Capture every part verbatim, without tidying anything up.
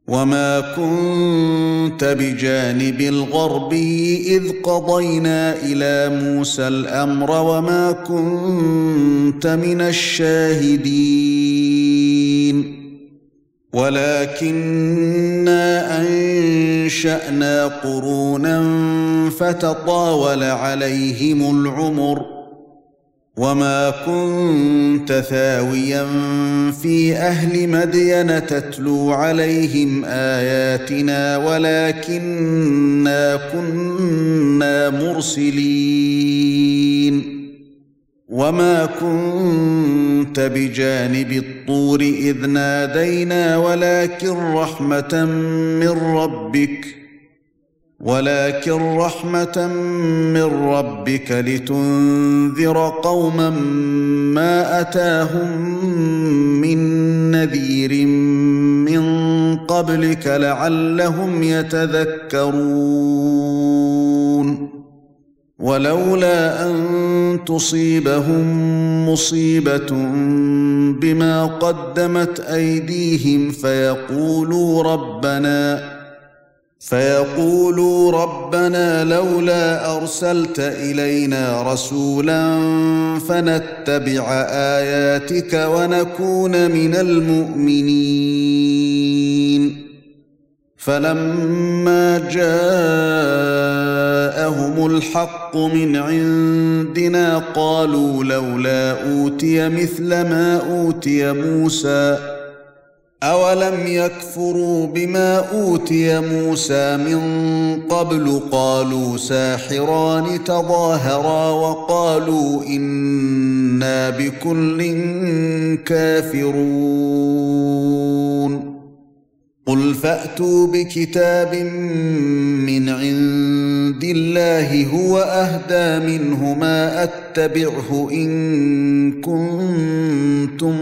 وما كنت بجانب الغربي إذ قضينا إلى موسى الأمر وما كنت من الشاهدين ولكننا أنشأنا قرونا فتطاول عليهم العمر وما كنت ثاويا في أهل مدين تتلو عليهم آياتنا ولكننا كنا مرسلين وما كنت بجانب الطور إذ نادينا ولكن رحمة من ربك ولكن رحمة من ربك لتنذر قوما ما أتاهم من نذير من قبلك لعلهم يتذكرون ولولا أن تصيبهم مصيبة بما قدمت أيديهم فيقولوا ربنا فيقولوا ربنا لولا أرسلت إلينا رسولا فنتبع آياتك ونكون من المؤمنين فلما جاءهم الحق من عندنا قالوا لولا أوتي مثل ما أوتي موسى أولم يكفروا بما أوتي موسى من قبل قالوا ساحران تظاهرا وقالوا إنا بكل كافرون قل فأتوا بكتاب من عند الله هو أهدى منه ما أتبعه إن كنتم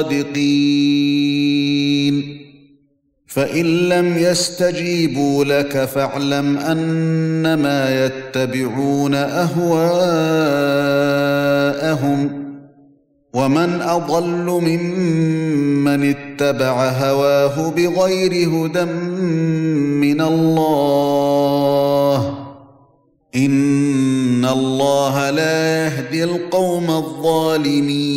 صادقين فإن لم يستجيبوا لك فاعلم أنما يتبعون أهواءهم ومن أضل ممن اتبع هواه بغير هدى من الله إن الله لا يهدي القوم الظالمين